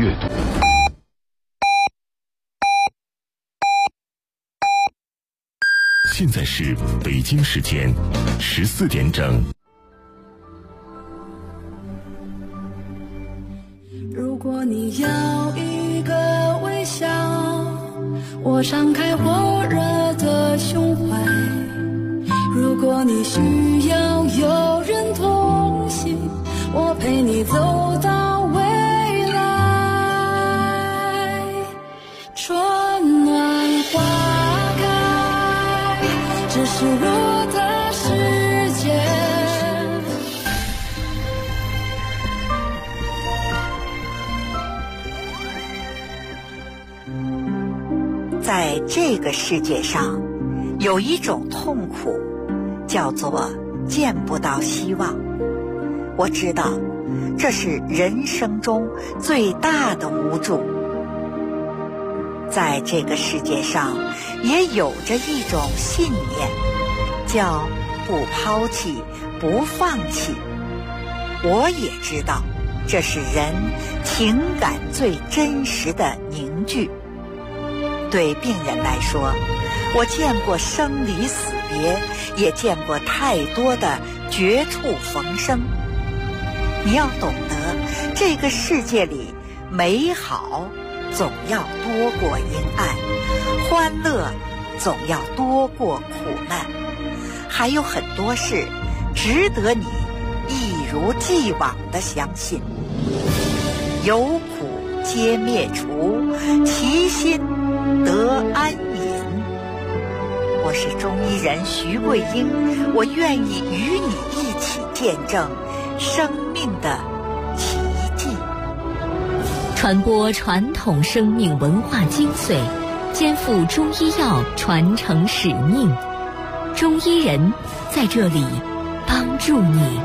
阅读。现在是北京时间14点整。 如果你要一个微笑，我敞开火热的胸怀；如果你需要有人同行，我陪你走到未来。春暖花开，这是我的世界。 在这个世界上，有一种痛苦，叫做见不到希望。我知道，这是人生中最大的无助。在这个世界上，也有着一种信念，叫不抛弃，不放弃。我也知道，这是人情感最真实的凝聚。对病人来说，我见过生离死别，也见过太多的绝处逢生。你要懂得，这个世界里美好总要多过阴暗，欢乐总要多过苦难，还有很多事值得你一如既往地相信。有苦皆灭除，其心得安隐。我是中医人徐桂英，我愿意与你一起见证生命的奇迹， 传播传统生命文化精髓，肩负中医药传承使命。中医人在这里帮助你，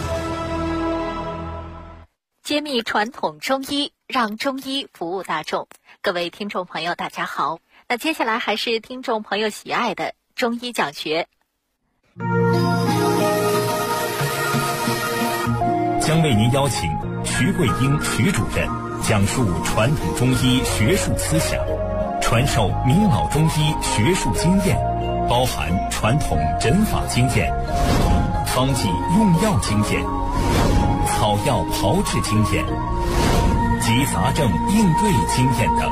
揭秘传统中医，让中医服务大众。各位听众朋友大家好，那接下来还是听众朋友喜爱的中医讲学， 将为您邀请徐桂英徐主任讲述传统中医学术思想，传授名老中医学术经验，包含传统诊法经验、方剂用药经验、草药炮制经验及杂症应对经验等。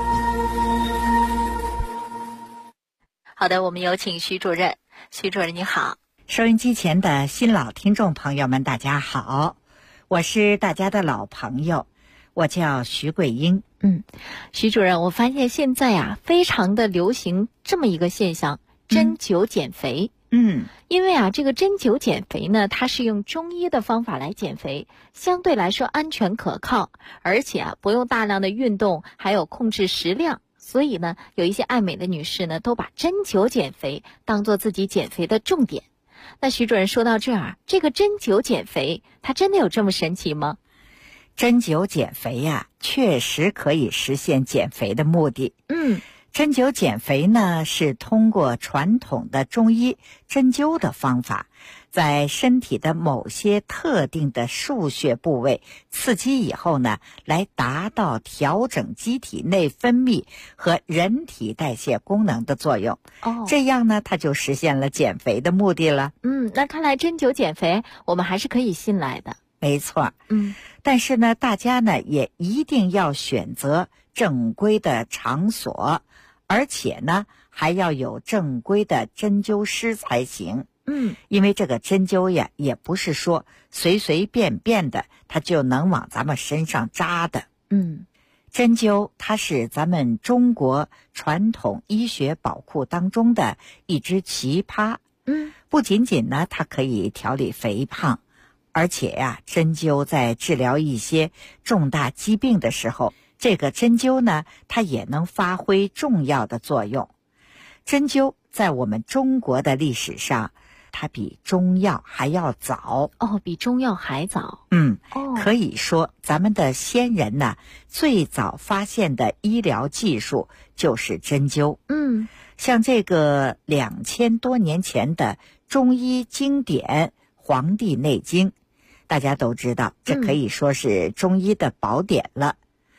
好的，我们有请徐主任。徐主任你好。 收音机前的新老听众朋友们大家好，我是大家的老朋友，我叫徐桂英。 徐主任，我发现现在啊非常的流行这么一个现象，针灸减肥。因为啊这个针灸减肥呢，它是用中医的方法来减肥，相对来说安全可靠，而且啊不用大量的运动，还有控制食量。所以呢，有一些爱美的女士呢，都把针灸减肥当做自己减肥的重点。那徐主任说到这儿，这个针灸减肥，它真的有这么神奇吗？ 针灸减肥呀，确实可以实现减肥的目的。针灸减肥呢，是通过传统的中医针灸的方法，在身体的某些特定的腧穴部位刺激以后呢，来达到调整机体内分泌和人体代谢功能的作用。这样呢，它就实现了减肥的目的了。 那看来针灸减肥，我们还是可以信赖的。 没错。但是呢，大家呢也一定要选择正规的场所，而且呢还要有正规的针灸师才行。因为这个针灸呀，也不是说随随便便的它就能往咱们身上扎的。针灸它是咱们中国传统医学宝库当中的一只奇葩。不仅仅呢它可以调理肥胖，而且呀，针灸在治疗一些重大疾病的时候，这个针灸呢，它也能发挥重要的作用。针灸在我们中国的历史上，它比中药还要早。 比中药还早。 可以说咱们的先人呢，最早发现的医疗技术就是针灸。像这个2000多年前的中医经典《黄帝内经》，大家都知道，这可以说是中医的宝典了。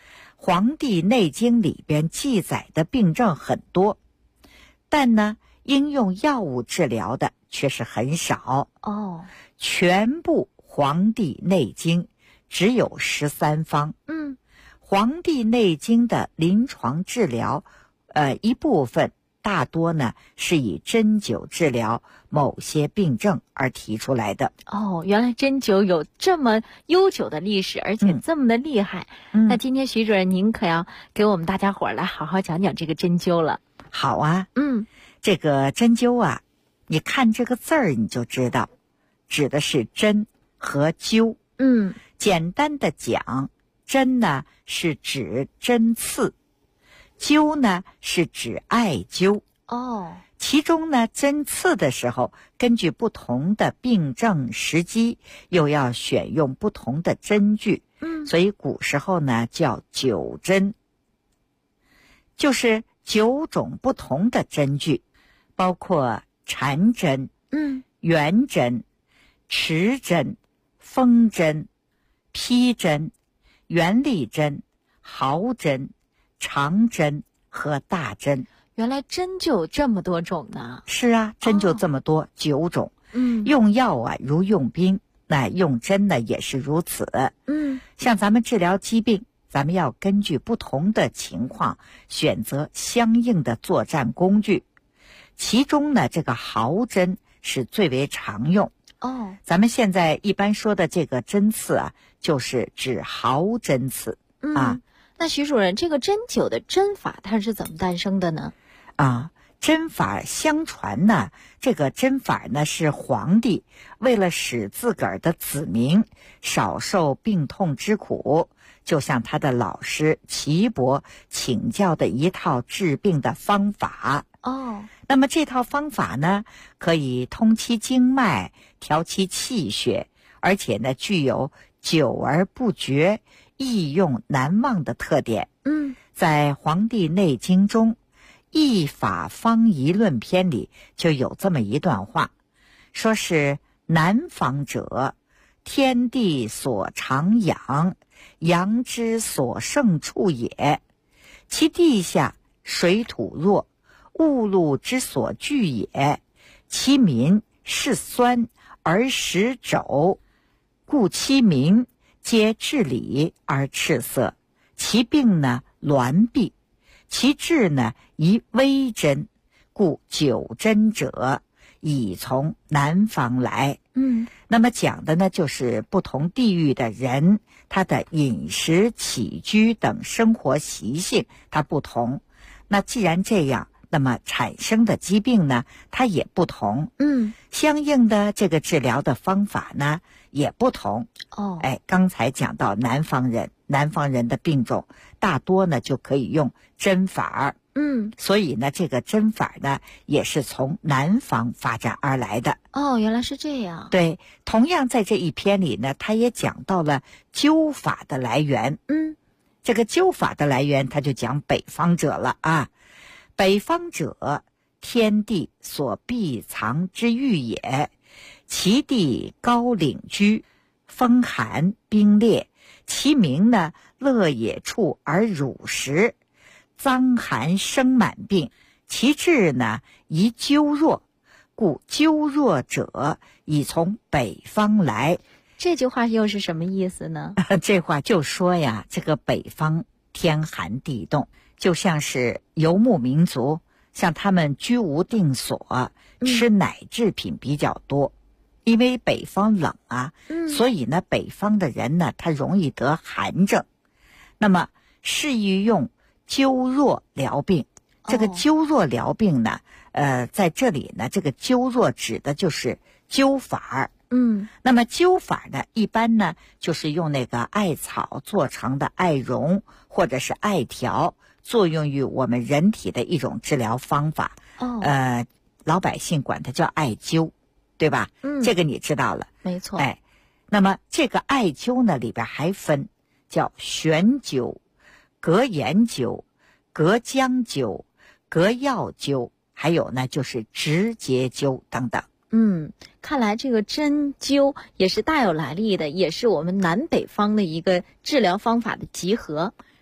黄帝内经》里边记载的病症很多，但呢，应用药物治疗的却是很少。全部《黄帝内经》只有13方。《黄帝内经》的临床治疗，一部分大多呢是以针灸治疗某些病症而提出来的。 原来针灸有这么悠久的历史，而且这么的厉害。那今天徐主任您可要给我们大家伙来好好讲讲这个针灸了。 好啊。这个针灸啊，你看这个字儿你就知道，指的是针和灸。简单的讲，针呢是指针刺，灸呢是指艾灸。其中呢，针刺的时候，根据不同的病症时机，又要选用不同的针具。所以古时候呢叫9针，就是9种不同的针具，包括缠针、圆针、持针、风针、披针、圆力针、毫针、长针和大针。 原来针就有这么多种呢。 是啊，针就这么多，9种。用药啊如用兵，那用针呢也是如此。像咱们治疗疾病，咱们要根据不同的情况选择相应的作战工具。其中呢，这个毫针是最为常用。咱们现在一般说的这个针刺啊，就是指毫针刺。 那徐主任，这个针灸的针法它是怎么诞生的呢？ 针法相传呢，这个针法呢是皇帝为了使自个儿的子民少受病痛之苦，就向他的老师岐伯请教的一套治病的方法。那么这套方法呢，可以通其经脉，调其气血，而且呢具有久而不绝、易用难忘的特点。在《黄帝内经》中，《易法方仪论篇》里就有这么一段话，说是南方者，天地所长养，阳之所盛处也。其地下水土弱，物露之所聚也。其民是酸而食肘，故其民皆治理而赤色。其病呢挛痹，其治呢宜微针，故9针者已从南方来。那么讲的呢就是不同地域的人，他的饮食起居等生活习性它不同，那既然这样，那么产生的疾病呢它也不同。相应的这个治疗的方法呢也不同。刚才讲到南方人的病种大多呢就可以用针法。所以呢这个针法呢也是从南方发展而来的。 原来是这样。 对，同样在这一篇里呢，他也讲到了灸法的来源。这个灸法的来源他就讲北方者了啊。北方者，天地所必藏之域也，其地高岭居，风寒冰冽，其民呢乐野处而乳食，脏寒生满病，其治呢宜灸弱，故灸弱者已从北方来。 这句话又是什么意思呢？ 这话就说呀，这个北方天寒地冻，就像是游牧民族，像他们居无定所，吃奶制品比较多。因为北方冷啊，所以呢北方的人呢他容易得寒症，那么适宜用灸弱疗病。这个灸弱疗病呢在这里呢，这个灸弱指的就是灸法。那么灸法呢一般呢就是用那个艾草做成的艾绒或者是艾条，作用于我们人体的一种治疗方法。老百姓管它叫艾灸，对吧？这个你知道了。 没错。 那么这个艾灸呢里边还分叫悬灸、隔盐灸、隔姜灸、隔药灸，还有呢就是直接灸等等。 看来这个针灸也是大有来历的，也是我们南北方的一个治疗方法的集合。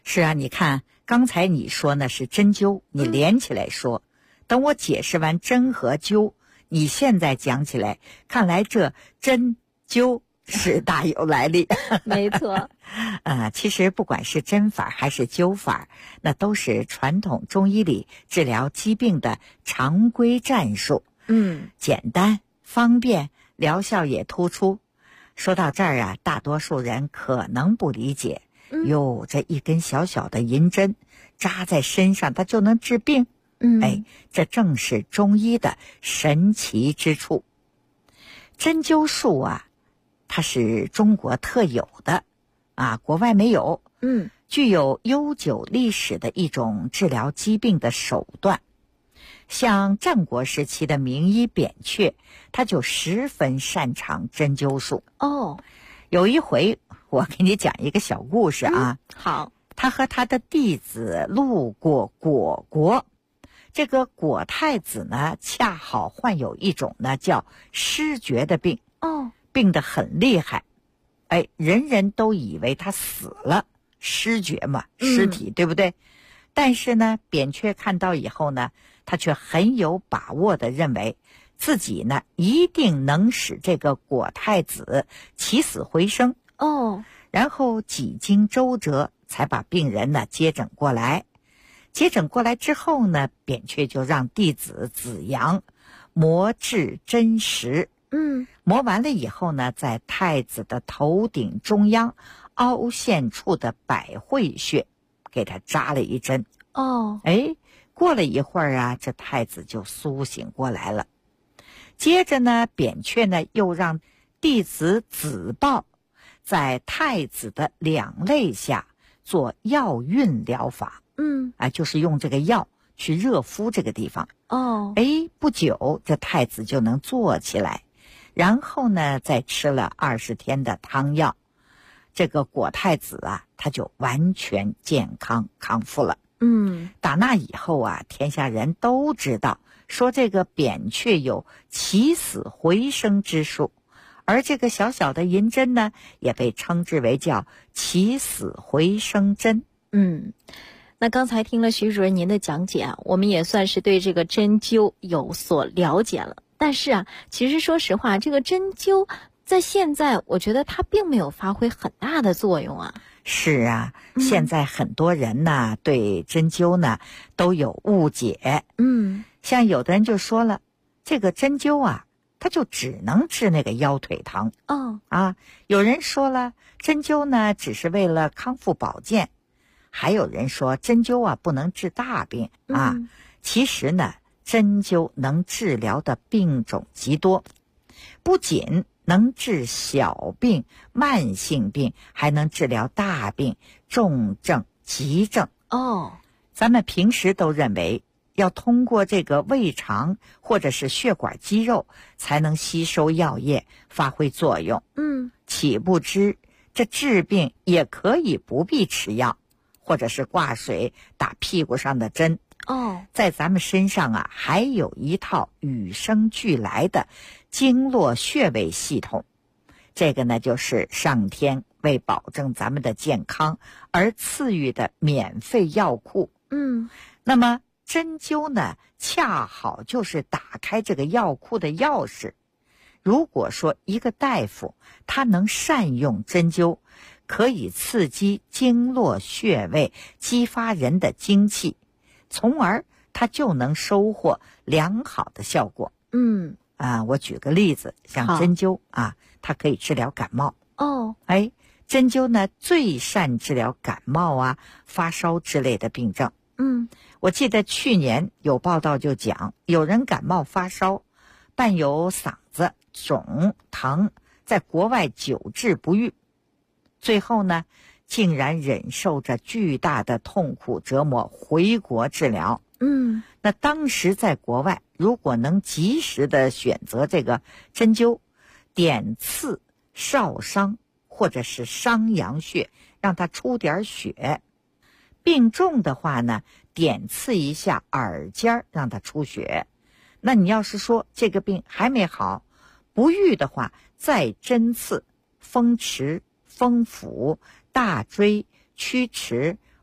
是啊，你看刚才你说呢是针灸，你连起来说，等我解释完针和灸，你现在讲起来，看来这针灸是大有来历。 没错。 其实不管是针法还是灸法，那都是传统中医里治疗疾病的常规战术。简单方便，疗效也突出。说到这儿啊，大多数人可能不理解，哟，这一根小小的银针扎在身上，它就能治病。这正是中医的神奇之处。针灸术啊，它是中国特有的啊，国外没有。具有悠久历史的一种治疗疾病的手段。像战国时期的名医扁鹊，他就十分擅长针灸术。有一回我给你讲一个小故事啊。 好。 他和他的弟子路过虢国，这个虢太子呢，恰好患有一种呢叫失觉的病。病得很厉害，人人都以为他死了，失觉嘛，尸体，对不对？但是呢，扁鹊看到以后呢，他却很有把握地认为自己呢一定能使这个虢太子起死回生。然后几经周折，才把病人呢接诊过来。接诊过来之后呢，扁鹊就让弟子子阳磨制针石。磨完了以后呢，在太子的头顶中央凹陷处的百会穴给他扎了一针。过了一会儿啊，这太子就苏醒过来了。接着呢，扁鹊呢又让弟子子豹在太子的两肋下做药熨疗法。就是用这个药去热敷这个地方。不久这太子就能坐起来。然后呢，再吃了20天的汤药，这个虢太子啊，他就完全健康康复了。打那以后啊，天下人都知道，说这个扁鹊有起死回生之术，而这个小小的银针呢，也被称之为叫起死回生针。 那刚才听了徐主任您的讲解啊，我们也算是对这个针灸有所了解了。但是啊，其实说实话，这个针灸在现在我觉得它并没有发挥很大的作用啊。 是啊，现在很多人呢对针灸呢都有误解。像有的人就说了，这个针灸啊，它就只能治那个腰腿疼。有人说了，针灸呢只是为了康复保健。还有人说针灸啊不能治大病啊。其实呢，针灸能治疗的病种极多，不仅能治小病、慢性病，还能治疗大病、重症、急症。咱们平时都认为要通过这个胃肠或者是血管肌肉才能吸收药液发挥作用。岂不知这治病也可以不必吃药，或者是挂水打屁股上的针。在咱们身上啊，还有一套与生俱来的经络穴位系统。这个呢，就是上天为保证咱们的健康而赐予的免费药库。那么针灸呢，恰好就是打开这个药库的钥匙。如果说一个大夫他能善用针灸，可以刺激经络穴位，激发人的精气，从而他就能收获良好的效果。我举个例子，像针灸啊，它可以治疗感冒。针灸呢最善治疗感冒啊、发烧之类的病症。我记得去年有报道就讲，有人感冒发烧，伴有嗓子肿疼，在国外久治不愈，最后呢竟然忍受着巨大的痛苦折磨回国治疗。那当时在国外，如果能及时的选择这个针灸，点刺少商或者是商阳穴，让它出点血。病重的话呢，点刺一下耳尖，让它出血。那你要是说这个病还没好，不愈的话，再针刺风池、风府、大椎、曲池、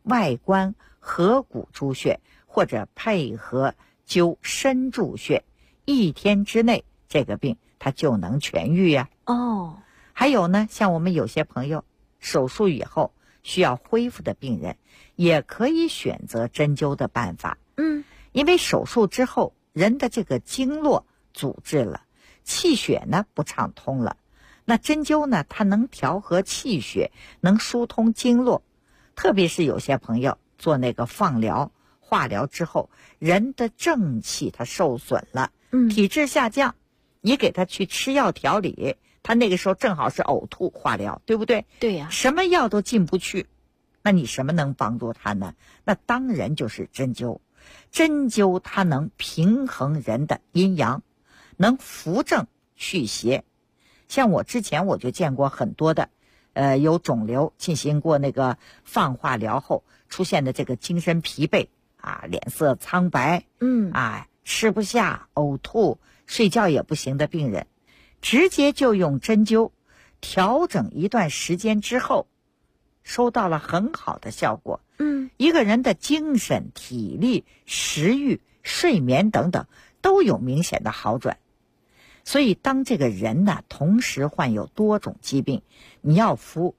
外观合谷诸穴，或者配合灸身柱穴，1天之内这个病它就能痊愈呀。还有呢，像我们有些朋友手术以后需要恢复的病人，也可以选择针灸的办法。因为手术之后人的这个经络阻滞了，气血呢不畅通了，那针灸呢它能调和气血，能疏通经络。特别是有些朋友做那个放疗化疗之后，人的正气它受损了，体质下降，你给他去吃药调理，他那个时候正好是呕吐化疗，对不对？ 对呀。 什么药都进不去，那你什么能帮助他呢？那当然就是针灸。针灸它能平衡人的阴阳，能扶正祛邪。像我之前我就见过很多的有肿瘤进行过那个放化疗后出现的这个精神疲惫啊，脸色苍白，吃不下，呕吐，睡觉也不行的病人，直接就用针灸调整一段时间之后，收到了很好的效果。一个人的精神、体力、食欲、睡眠等等都有明显的好转。所以当这个人呢同时患有多种疾病，你要服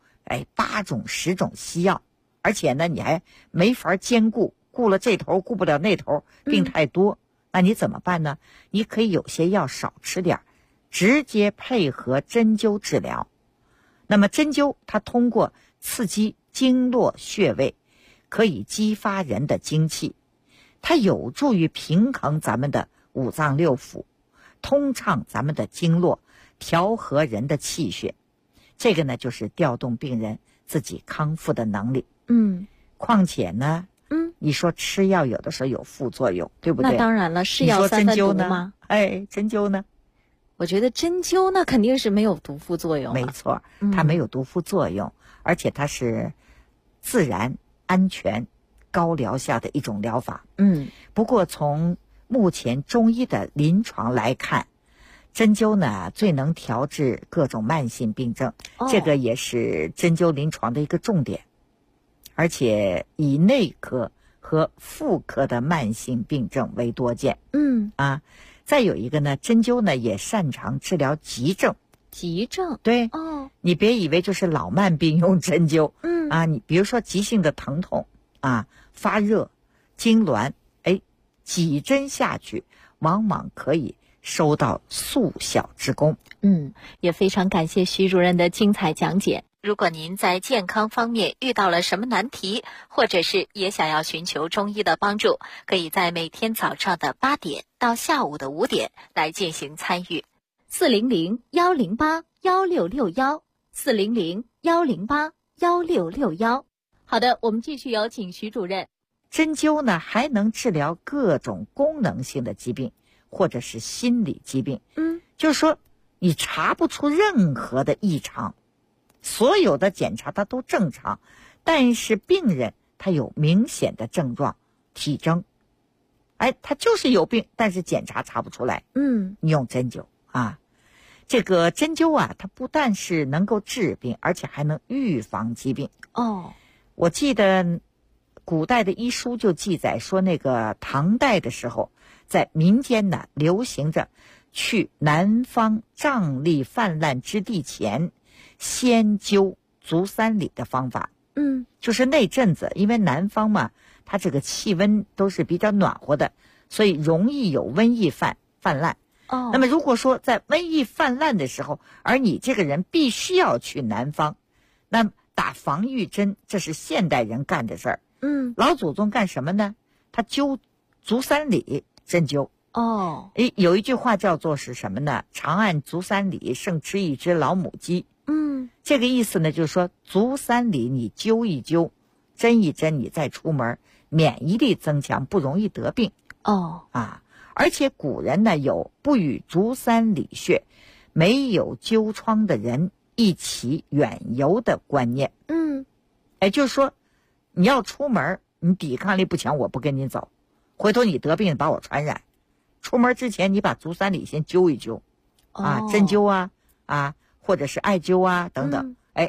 8种10种西药，而且呢你还没法兼顾，顾了这头顾不了那头，病太多，那你怎么办呢？你可以有些药少吃点，直接配合针灸治疗。那么针灸它通过刺激经络穴位，可以激发人的精气，它有助于平衡咱们的五脏六腑，通畅咱们的经络，调和人的气血。这个呢就是调动病人自己康复的能力。况且呢你说吃药有的时候有副作用，对不对？ 那当然了，是药三分毒吗？ 针灸呢？ 我觉得针灸那肯定是没有毒副作用。 没错，它没有毒副作用，而且它是自然、安全、高疗效的一种疗法。不过从目前中医的临床来看，针灸呢最能调治各种慢性病症，这个也是针灸临床的一个重点，而且以内科和妇科的慢性病症为多见。再有一个呢，针灸呢也擅长治疗急症。 急症？ 对。你别以为就是老慢病用针灸。你比如说急性的疼痛发热、痉挛，几针下去往往可以收到速效之功。 也非常感谢徐主任的精彩讲解。如果您在健康方面遇到了什么难题，或者是也想要寻求中医的帮助，可以在每天早上的8点到下午的5点来进行参与。400-108-1661，400-108-1661。好的，我们继续有请徐主任。 针灸呢还能治疗各种功能性的疾病，或者是心理疾病。就是说你查不出任何的异常，所有的检查它都正常，但是病人他有明显的症状体征，他就是有病，但是检查查不出来。你用针灸这个针灸它不但是能够治病，而且还能预防疾病。我记得古代的医书就记载说，那个唐代的时候，在民间呢流行着去南方瘴疠泛滥之地前先灸足三里的方法。就是那阵子因为南方嘛，它这个气温都是比较暖和的，所以容易有瘟疫泛滥。那么如果说在瘟疫泛滥的时候，而你这个人必须要去南方，那打防御针，这是现代人干的事儿。老祖宗干什么呢？他灸足三里针灸。有一句话叫做是什么呢？长按足三里，胜吃一只老母鸡。这个意思呢，就是说足三里你灸一灸，针一针，你再出门，免疫力增强，不容易得病。而且古人呢有不与足三里穴，没有灸疮的人一起远游的观念。就是说你要出门，你抵抗力不强，我不跟你走，回头你得病把我传染。出门之前你把足三里先灸一灸，针灸或者是艾灸等等，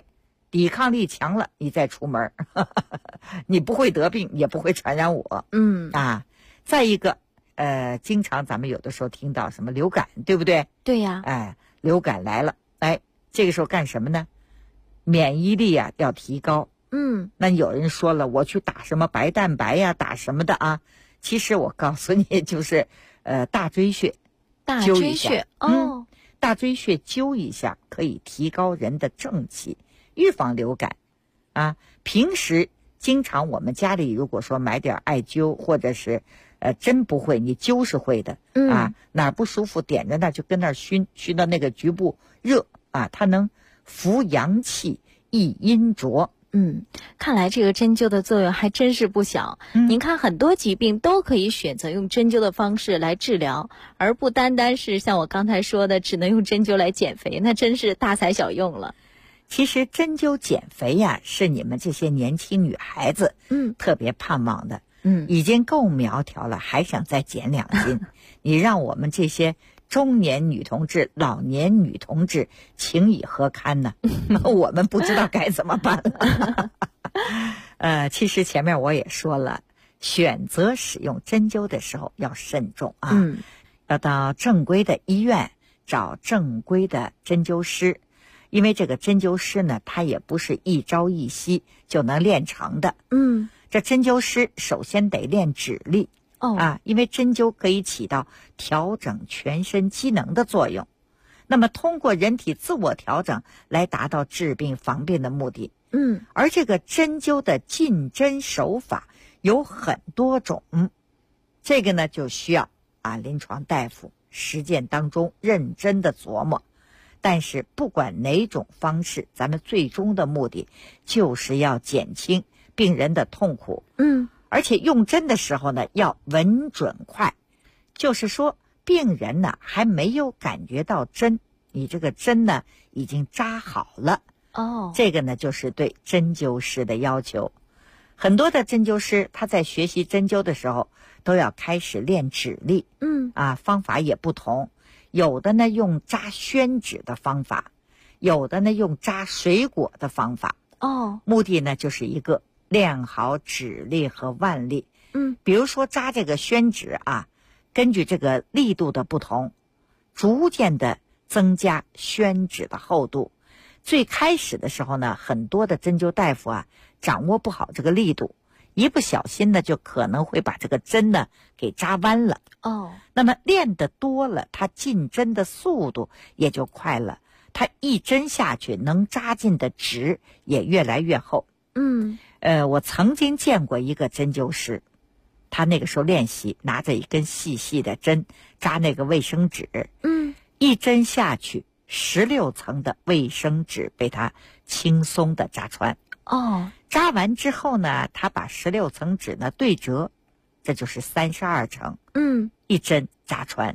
抵抗力强了，你再出门你不会得病，也不会传染我。再一个经常咱们有的时候听到什么流感，对不对？ 对呀。 流感来了，这个时候干什么呢？免疫力啊要提高。那有人说了，我去打什么白蛋白呀，打什么的啊？其实我告诉你，就是大椎穴， 大椎穴大椎穴灸一下可以提高人的正气，预防流感啊。平时经常我们家里如果说买点艾灸，或者是针不会，你灸是会的啊。哪儿不舒服点着那就跟那儿熏到那个局部热啊，它能扶阳气益阴浊。 看来这个针灸的作用还真是不小。您看很多疾病都可以选择用针灸的方式来治疗，而不单单是像我刚才说的只能用针灸来减肥，那真是大材小用了。 其实针灸减肥呀，是你们这些年轻女孩子特别盼望的。已经够苗条了，还想再减2斤你让我们这些中年女同志、老年女同志情以何堪呢？我们不知道该怎么办了。其实前面我也说了，选择使用针灸的时候要慎重啊。要到正规的医院找正规的针灸师，因为这个针灸师呢，他也不是一朝一夕就能练成的。这针灸师首先得练指力。因为针灸可以起到调整全身机能的作用，那么通过人体自我调整来达到治病防病的目的。而这个针灸的进针手法有很多种，这个呢就需要临床大夫实践当中认真的琢磨。但是不管哪种方式，咱们最终的目的就是要减轻病人的痛苦。而且用针的时候呢，要稳准快，就是说病人呢还没有感觉到针，你这个针呢已经扎好了。这个呢就是对针灸师的要求。很多的针灸师他在学习针灸的时候都要开始练指力。方法也不同，有的呢用扎宣指的方法，有的呢用扎水果的方法。目的呢就是一个练好指力和腕力。比如说扎这个宣指根据这个力度的不同，逐渐的增加宣指的厚度。最开始的时候呢，很多的针灸大夫掌握不好这个力度，一不小心呢就可能会把这个针呢给扎弯了。那么练得多了，它进针的速度也就快了，它一针下去能扎进的指也越来越厚。我曾经见过一个针灸师，他那个时候练习拿着一根细细的针扎那个卫生纸。一针下去16层的卫生纸被他轻松的扎穿。扎完之后呢，他把16层纸呢对折，这就是32层。一针扎穿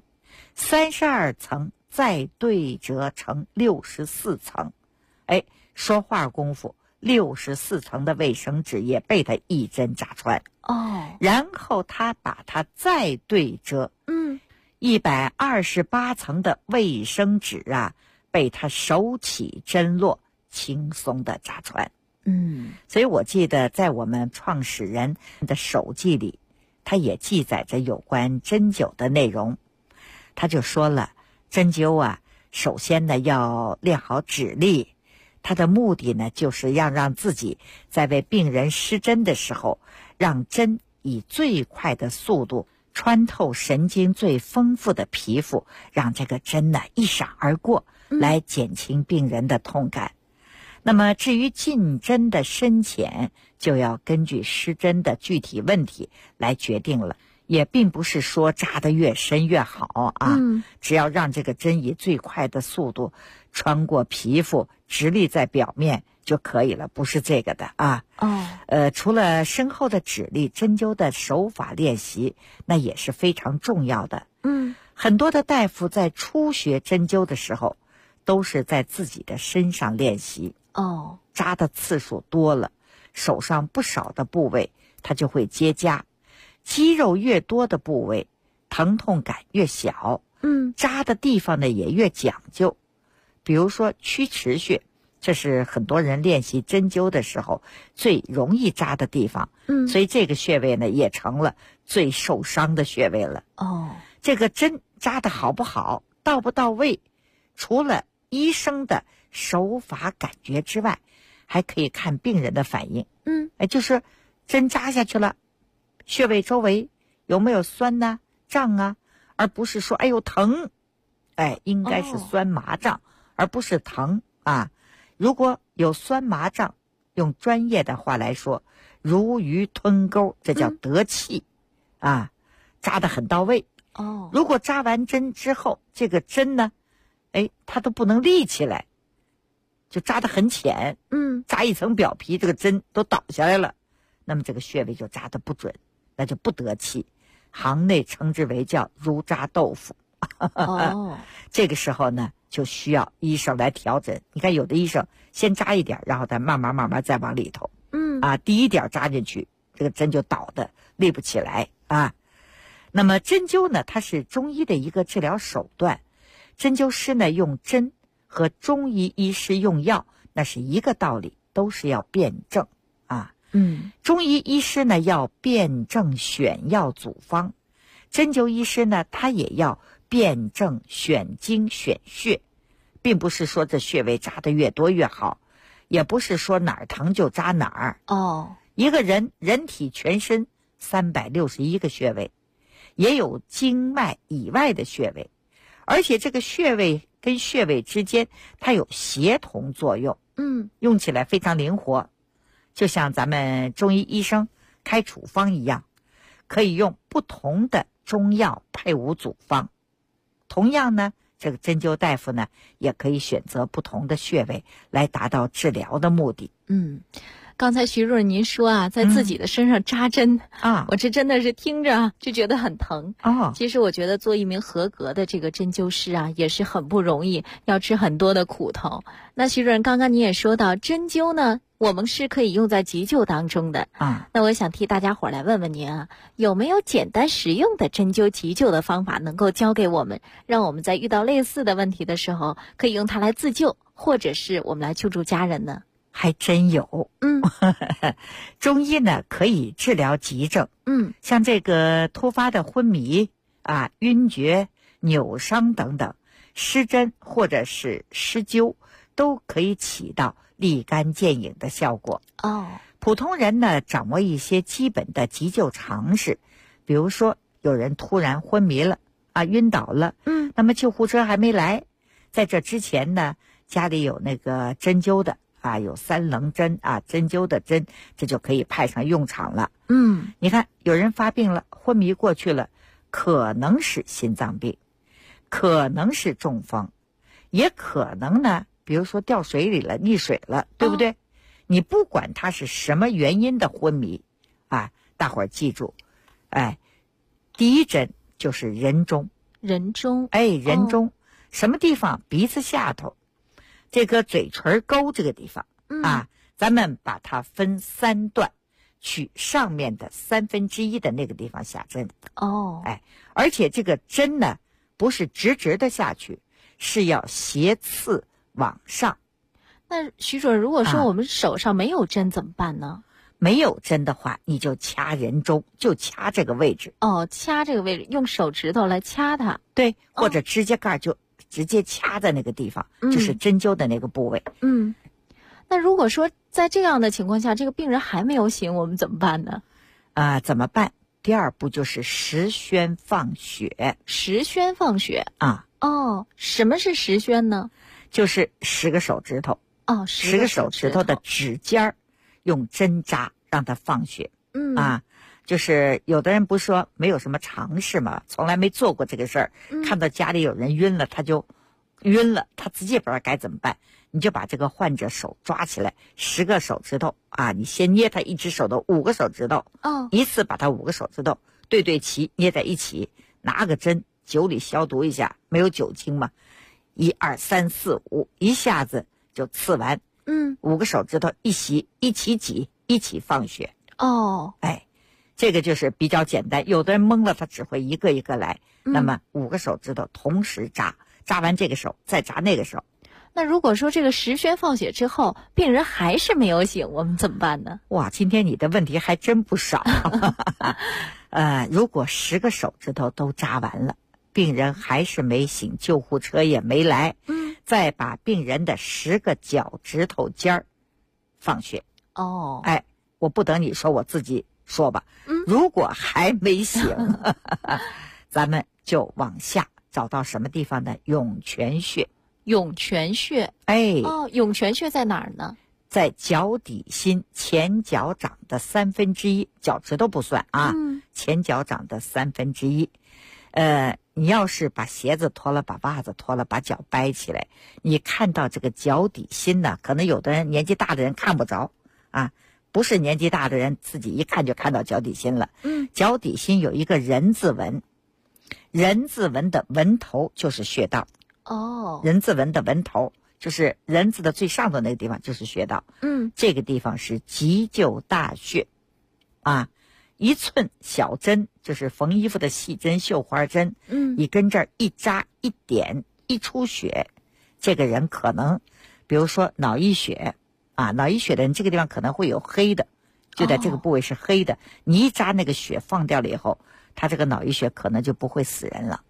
32层，再对折成64层。说话功夫64层的卫生纸也被他一针扎穿。然后他把它再对折，128层的卫生纸被他手起针落，轻松的扎穿。所以我记得在我们创始人的手记里，他也记载着有关针灸的内容。他就说了，针灸首先呢要练好指力，它的目的呢就是要让自己在为病人施针的时候，让针以最快的速度穿透神经最丰富的皮肤，让这个针呢一闪而过，来减轻病人的痛感。那么至于进针的深浅，就要根据施针的具体问题来决定了，也并不是说扎得越深越好只要让这个针以最快的速度穿过皮肤，直立在表面就可以了，不是这个的除了深厚的指力，针灸的手法练习那也是非常重要的。很多的大夫在初学针灸的时候都是在自己的身上练习。扎的次数多了，手上不少的部位它就会结痂，肌肉越多的部位疼痛感越小。扎的地方呢也越讲究。比如说曲池穴这是很多人练习针灸的时候最容易扎的地方。所以这个穴位呢也成了最受伤的穴位了。这个针扎的好不好，到不到位，除了医生的手法感觉之外，还可以看病人的反应。就是针扎下去了，穴位周围有没有酸啊、胀啊，而不是说哎呦疼，应该是酸麻胀，而不是疼啊。如果有酸麻胀，用专业的话来说，如鱼吞钩，这叫得气啊，扎得很到位。如果扎完针之后，这个针呢，它都不能立起来，就扎得很浅，扎一层表皮，这个针都倒下来了，那么这个穴位就扎得不准，那就不得气，行内称之为叫如扎豆腐。这个时候呢，就需要医生来调整。你看有的医生先扎一点，然后再慢慢再往里头，第一点扎进去，这个针就倒的立不起来啊。那么针灸呢，它是中医的一个治疗手段，针灸师呢用针和中医医师用药那是一个道理，都是要辩证啊。中医医师呢要辩证选药组方，针灸医师呢他也要辩证选经选穴，并不是说这穴位扎得越多越好，也不是说哪儿疼就扎哪儿。一个人体全身361个穴位，也有经脉以外的穴位，而且这个穴位跟穴位之间它有协同作用，用起来非常灵活，就像咱们中医医生开处方一样，可以用不同的中药配伍组方。同样呢，这个针灸大夫呢也可以选择不同的穴位来达到治疗的目的。 刚才徐主任您说啊，在自己的身上扎针我这真的是听着就觉得很疼。其实我觉得做一名合格的这个针灸师啊，也是很不容易，要吃很多的苦头。那徐主任，刚刚你也说到针灸呢，我们是可以用在急救当中的那我想替大家伙来问问您啊，有没有简单实用的针灸急救的方法能够教给我们，让我们在遇到类似的问题的时候可以用它来自救，或者是我们来救助家人呢？ 还真有。中医呢可以治疗急症，像这个突发的昏迷晕厥、扭伤等等，施针或者是施灸都可以起到立竿见影的效果。普通人呢掌握一些基本的急救常识，比如说有人突然昏迷了晕倒了，那么救护车还没来，在这之前呢，家里有那个针灸的有3棱针针灸的针，这就可以派上用场了。你看有人发病了，昏迷过去了，可能是心脏病，可能是中风，也可能呢比如说掉水里了，溺水了，对不对？你不管他是什么原因的昏迷大伙儿记住，第一针就是人中。人中什么地方？鼻子下头，这个嘴唇沟这个地方咱们把它分3段，取上面的1/3的那个地方下针。而且这个针呢不是直直的下去，是要斜刺往上。 那徐主任，如果说我们手上没有针怎么办呢？ 没有针的话，你就掐人中，就掐这个位置。 掐这个位置，用手指头来掐它。 对，或者指甲盖就直接掐在那个地方，就是针灸的那个部位。 那如果说在这样的情况下，这个病人还没有醒，我们怎么办呢？ 怎么办？第2步就是实宣放血。 实宣放血什么是实宣呢？ 就是10个手指头，10个手指头的指尖儿用针扎让它放血。就是有的人不说没有什么常识嘛，从来没做过这个事儿，看到家里有人晕了他就晕了，他自己也不知道该怎么办。你就把这个患者手抓起来，10个手指头你先捏他一只手的5个手指头，一次把他5个手指头对齐捏在一起，拿个针酒里消毒一下，没有酒精嘛，1、2、3、4、5，一下子就刺完。5个手指头一起挤，一起放血。这个就是比较简单。有的人懵了，他只会一个一个来。那么5个手指头同时扎完这个手再扎那个手。 那如果说这个10宣放血之后，病人还是没有醒，我们怎么办呢？ 哇，今天你的问题还真不少。如果10个手指头都扎完了，病人还是没醒，救护车也没来，再把病人的10个脚趾头尖儿放血。 哦， 哎，我不等你说，我自己说吧。如果还没醒，咱们就往下找到什么地方呢？涌泉穴。 涌泉穴，涌泉穴在哪儿呢？ 在脚底心前脚掌的1/3，脚趾头不算啊，前脚掌的1/3。你要是把鞋子脱了，把袜子脱了，把脚掰起来，你看到这个脚底心呢，可能有的人年纪大的人看不着啊，不是年纪大的人自己一看就看到脚底心了。脚底心有一个人字纹，人字纹的纹头就是穴道。人字纹的纹头就是人字的最上头那个地方就是穴道。这个地方是急救大穴啊，1寸小针就是缝衣服的细针，绣花针。你跟这儿一扎一点一出血，这个人可能比如说脑溢血啊，脑溢血的人这个地方可能会有黑的，就在这个部位是黑的。你一扎那个血放掉了以后，他这个脑溢血可能就不会死人了。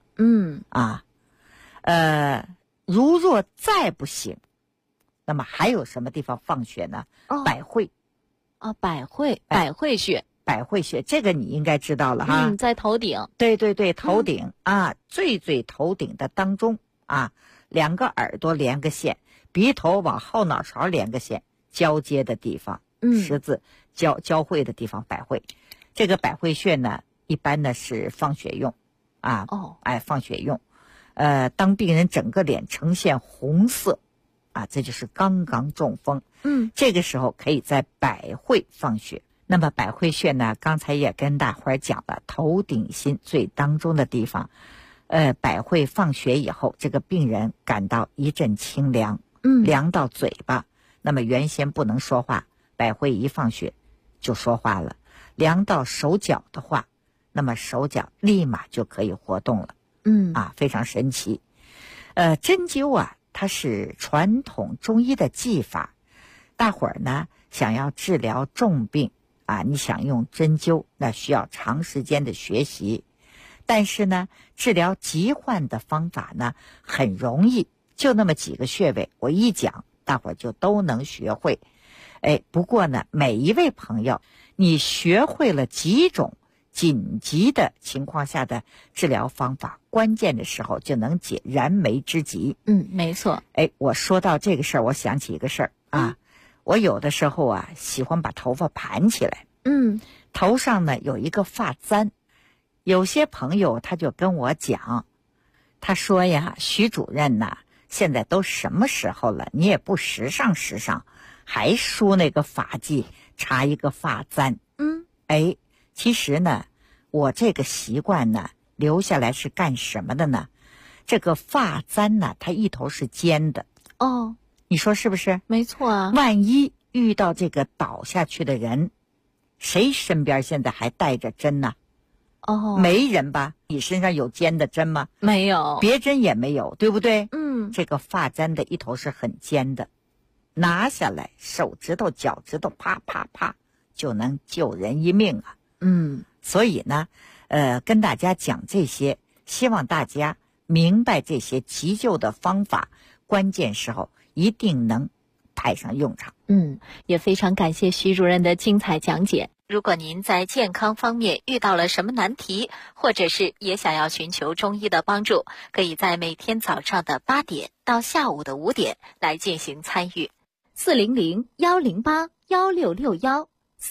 如若再不行，那么还有什么地方放血呢？百会。 百会穴。 百会穴这个你应该知道了哈。 在头顶。 对，头顶啊，最头顶的当中啊，2个耳朵连个线，鼻头往后脑勺连个线，交接的地方，十字交汇的地方，百会。这个百会穴呢，一般呢是放血用啊。放血用。当病人整个脸呈现红色啊，这就是刚刚中风。这个时候可以在百会放血。那么百会穴呢，刚才也跟大伙儿讲了，头顶心最当中的地方。百会放血以后，这个病人感到一阵清凉，凉到嘴巴。那么原先不能说话，百会一放血就说话了。凉到手脚的话，那么手脚立马就可以活动了。非常神奇。针灸啊，它是传统中医的技法。大伙儿呢想要治疗重病啊，你想用针灸，那需要长时间的学习。但是呢，治疗疾患的方法呢很容易，就那么几个穴位，我一讲，大伙儿就都能学会。不过呢，每一位朋友，你学会了几种紧急的情况下的治疗方法，关键的时候就能解燃眉之急。 没错。 我说到这个事儿，我想起一个事儿啊。我有的时候啊，喜欢把头发盘起来。头上呢有一个发簪。有些朋友他就跟我讲，他说呀，徐主任呐，现在都什么时候了，你也不时尚，还梳那个发髻，插一个发簪。其实呢，我这个习惯呢，留下来是干什么的呢？这个发簪呢，它一头是尖的。你说是不是？ 没错啊。 万一遇到这个倒下去的人，谁身边现在还带着针呢？没人吧？你身上有尖的针吗？ 没有。 别针也没有，对不对？这个发簪的一头是很尖的，拿下来，手指头、脚趾头，啪啪啪，就能救人一命啊。所以呢，跟大家讲这些，希望大家明白这些急救的方法，关键时候一定能派上用场。 也非常感谢徐主任的精彩讲解。如果您在健康方面遇到了什么难题，或者是也想要寻求中医的帮助，可以在每天早上的8点到下午的5点来进行参与。400-108-1661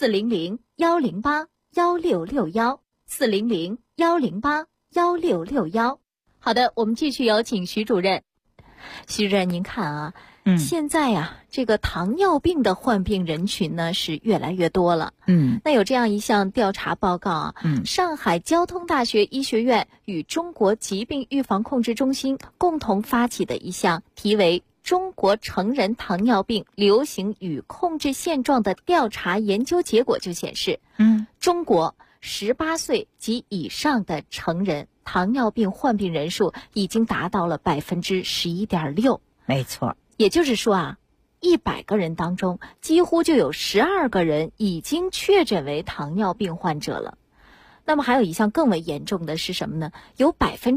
400-108-1661 400-108-1661。好的，我们继续有请徐主任。徐主任，您看啊，现在呀，这个糖尿病的患病人群呢是越来越多了。那有这样一项调查报告啊，上海交通大学医学院与中国疾病预防控制中心共同发起的一项题为《中国成人糖尿病流行与控制现状》的调查研究结果就显示，中国18岁及以上的成人糖尿病患病人数已经达到了11.6%。 没错。 也就是说啊，100个人当中几乎就有12个人已经确诊为糖尿病患者了。那么还有一项更为严重的是什么呢？有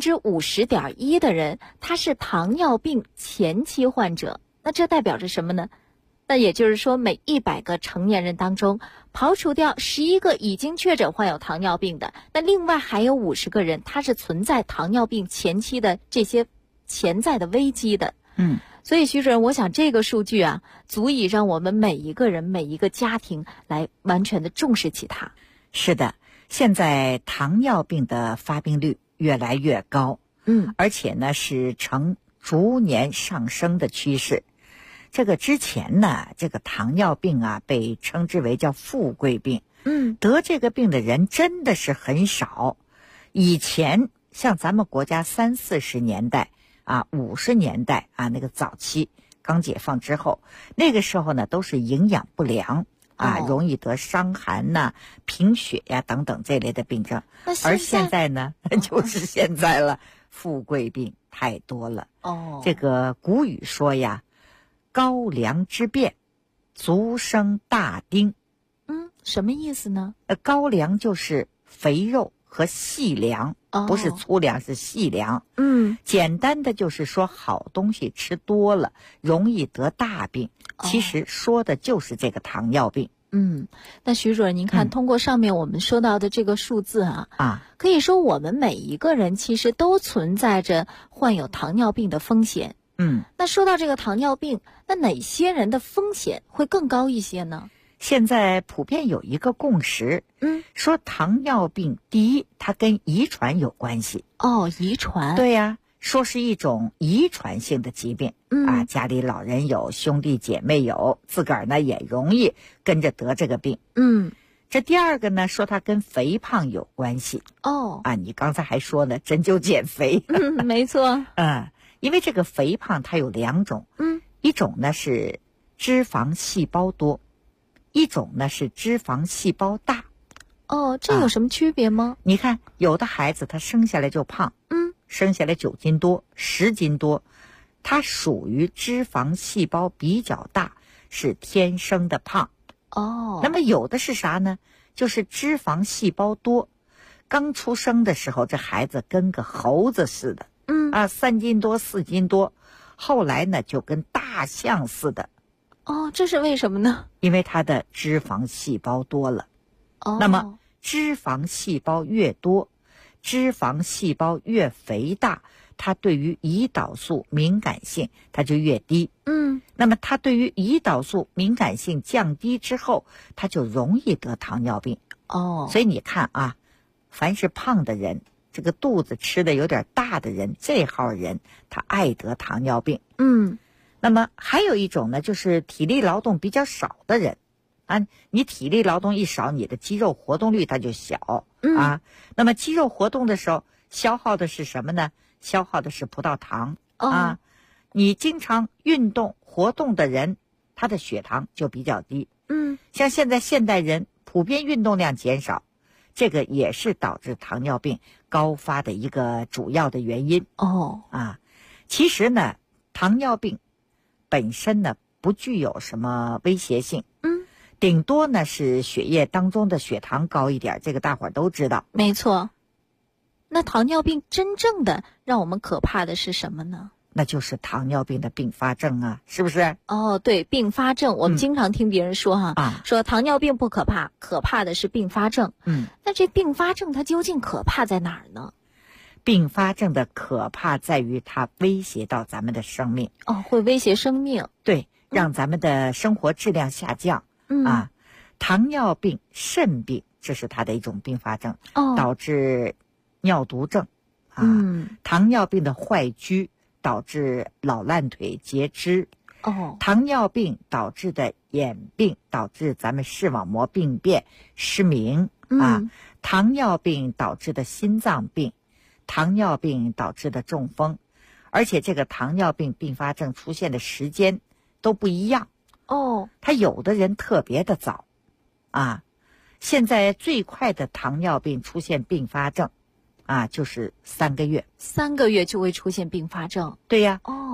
50.1% 的人他是糖尿病前期患者。那这代表着什么呢？那也就是说，每100个成年人当中，刨除掉11个已经确诊患有糖尿病的，那另外还有50个人他是存在糖尿病前期的这些潜在的危机的。所以徐主任，我想这个数据啊，足以让我们每一个人、每一个家庭来完全的重视起它。 是的，现在糖尿病的发病率越来越高，而且呢是呈逐年上升的趋势。这个之前呢，这个糖尿病啊被称之为叫富贵病，得这个病的人真的是很少。以前像咱们国家30、40年代啊、50年代啊，那个早期刚解放之后，那个时候呢都是营养不良啊，容易得伤寒呐、贫血呀、等等这类的病症。而现在呢，就是现在了，富贵病太多了。这个古语说呀，高粱之变，足生大丁。 什么意思呢？ 高粱就是肥肉和细粮，不是粗粮，是细粮。简单的就是说，好东西吃多了容易得大病，其实说的就是这个糖尿病。 那徐主任，您看，通过上面我们说到的这个数字可以说我们每一个人其实都存在着患有糖尿病的风险。那说到这个糖尿病，那哪些人的风险会更高一些呢？ 现在普遍有一个共识，说糖尿病第一，它跟遗传有关系。 遗传。 对呀，说是一种遗传性的疾病。家里老人有，兄弟姐妹有，自个儿呢也容易跟着得这个病。这第二个呢，说它跟肥胖有关系。你刚才还说呢，针灸减肥。 没错。 因为这个肥胖它有2种，一种呢是脂肪细胞多，一种呢是脂肪细胞大。 这有什么区别吗？ 你看，有的孩子他生下来就胖，生下来9斤多、10斤多，他属于脂肪细胞比较大，是天生的胖。那么有的是啥呢？就是脂肪细胞多，刚出生的时候这孩子跟个猴子似的。3斤多、4斤多，后来呢就跟大象似的。 这是为什么呢？ 因为他的脂肪细胞多了。那么脂肪细胞越多，脂肪细胞越肥大，它对于胰岛素敏感性它就越低。那么它对于胰岛素敏感性降低之后，它就容易得糖尿病。所以你看啊，凡是胖的人，这个肚子吃的有点大的人，这号人他爱得糖尿病。那么还有一种呢，就是体力劳动比较少的人你体力劳动一少，你的肌肉活动率它就小。那么肌肉活动的时候消耗的是什么呢？消耗的是葡萄糖。你经常运动活动的人，他的血糖就比较低。像现在现代人普遍运动量减少，这个也是导致糖尿病高发的一个主要的原因。其实呢，糖尿病本身呢不具有什么威胁性。顶多呢是血液当中的血糖高一点，这个大伙儿都知道。 没错。那糖尿病真正的让我们可怕的是什么呢？ 那就是糖尿病的并发症啊，是不是？ 对，并发症，我们经常听别人说说糖尿病不可怕，可怕的是并发症。那这并发症它究竟可怕在哪儿呢？ 并发症的可怕在于它威胁到咱们的生命。 会威胁生命。 对，让咱们的生活质量下降。糖尿病、肾病，这是它的一种并发症，导致尿毒症。糖尿病的坏疽导致老烂腿、截肢。糖尿病导致的眼病导致咱们视网膜病变、失明。糖尿病导致的心脏病，糖尿病导致的中风，而且这个糖尿病并发症出现的时间都不一样。他有的人特别的早。现在最快的糖尿病出现并发症就是3个月。 3个月就会出现并发症？ 对呀。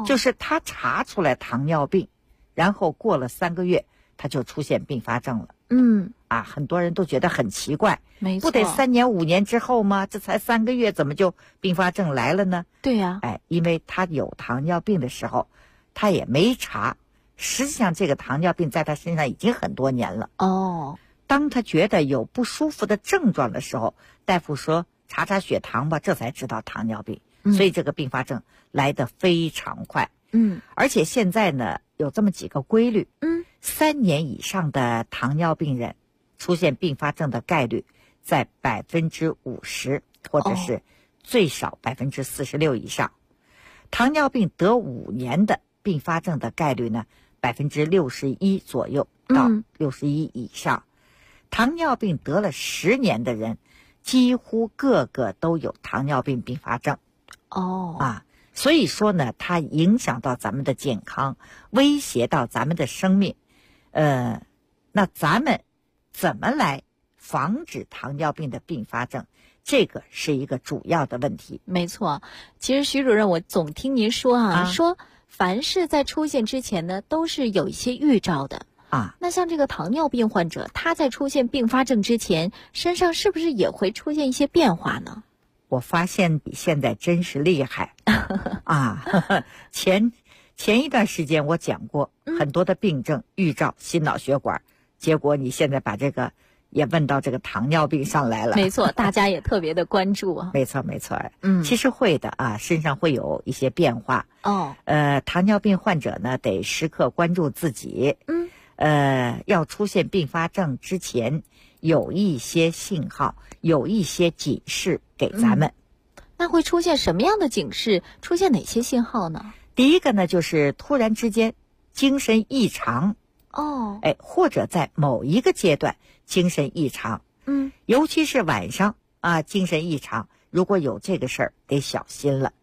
就是他查出来糖尿病，然后过了3个月他就出现并发症了。很多人都觉得很奇怪， 没错， 不得3年5年之后吗？这才3个月，怎么就并发症来了呢？ 对呀， 因为他有糖尿病的时候，他也没查，实际上这个糖尿病在他身上已经很多年了。当他觉得有不舒服的症状的时候，大夫说查查血糖吧，这才知道糖尿病。所以这个并发症来得非常快。而且现在呢，有这么几个规律。3年以上的糖尿病人出现并发症的概率在50%，或者是最少46%以上。糖尿病得5年的并发症的概率呢，61%左右到61%以上。糖尿病得了10年的人，几乎个个都有糖尿病并发症。所以说呢，它影响到咱们的健康，威胁到咱们的生命。那咱们怎么来防止糖尿病的并发症？这个是一个主要的问题。 没错，其实徐主任，我总听您说说凡是在出现之前呢，都是有一些预兆的。那像这个糖尿病患者，他在出现并发症之前，身上是不是也会出现一些变化呢？ 我发现你现在真是厉害前一段时间我讲过很多的病症预兆心脑血管，结果你现在把这个也问到这个糖尿病上来了。 没错，大家也特别的关注没错。其实会的身上会有一些变化。糖尿病患者呢，得时刻关注自己。要出现并发症之前，有一些信号，有一些警示给咱们。 那会出现什么样的警示？出现哪些信号呢？ 第一个呢，就是突然之间精神异常。或者在某一个阶段精神异常。尤其是晚上精神异常，如果有这个事儿，得小心了。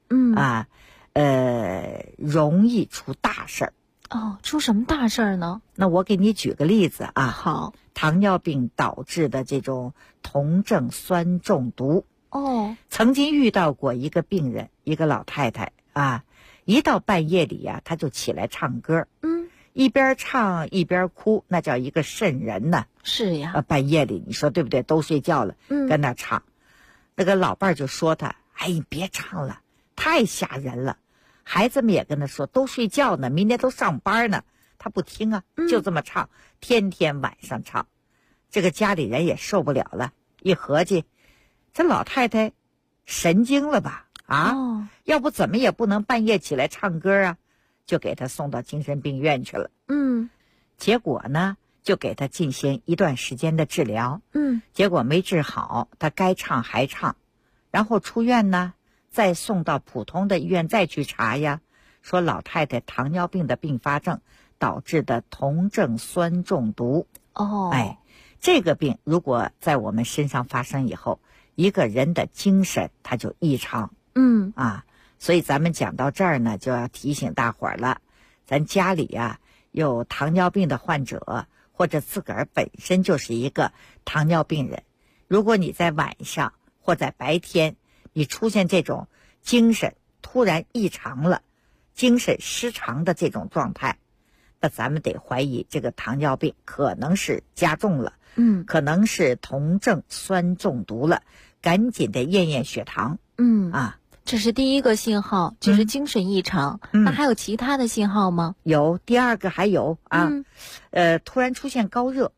容易出大事儿。 出什么大事儿呢？ 那我给你举个例子好， 糖尿病导致的这种酮症酸中毒。曾经遇到过一个病人，一个老太太一到半夜里她就起来唱歌。一边唱一边哭，那叫一个瘆人呢。 是呀， 半夜里你说对不对？都睡觉了，跟那唱。那个老伴儿就说他：“你别唱了，太吓人了。”孩子们也跟他说：“都睡觉呢，明天都上班呢。”他不听就这么唱，天天晚上唱。这个家里人也受不了了，一合计，这老太太神经了吧？要不怎么也不能半夜起来唱歌就给他送到精神病院去了。结果呢，就给他进行一段时间的治疗。结果没治好，他该唱还唱，然后出院呢，再送到普通的医院再去查说老太太糖尿病的并发症导致的酮症酸中毒。这个病如果在我们身上发生以后，一个人的精神他就异常。所以咱们讲到这儿呢，就要提醒大伙儿了，咱家里有糖尿病的患者，或者自个儿本身就是一个糖尿病人，如果你在晚上或在白天，你出现这种精神突然异常了，精神失常的这种状态，那咱们得怀疑这个糖尿病可能是加重了，可能是酮症酸中毒了，赶紧得验验血糖。 这是第一个信号，就是精神异常。那还有其他的信号吗？ 有，第二个还有突然出现高热。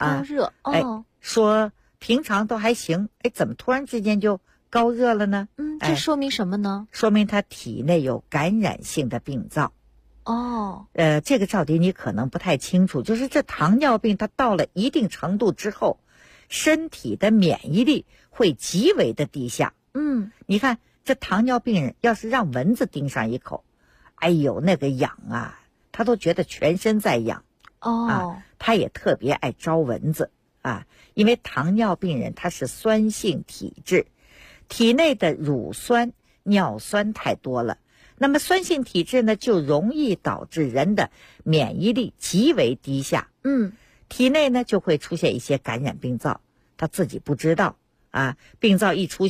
说平常都还行，怎么突然之间就高热了呢？ 这说明什么呢？ 说明他体内有感染性的病灶。这个赵迪你可能不太清楚，就是这糖尿病它到了一定程度之后，身体的免疫力会极为的低下。你看这糖尿病人要是让蚊子叮上一口，那个痒他都觉得全身在痒。他也特别爱招蚊子因为糖尿病人他是酸性体质，体内的乳酸、尿酸太多了。那么酸性体质呢，就容易导致人的免疫力极为低下。体内呢就会出现一些感染病灶，他自己不知道病灶一出现，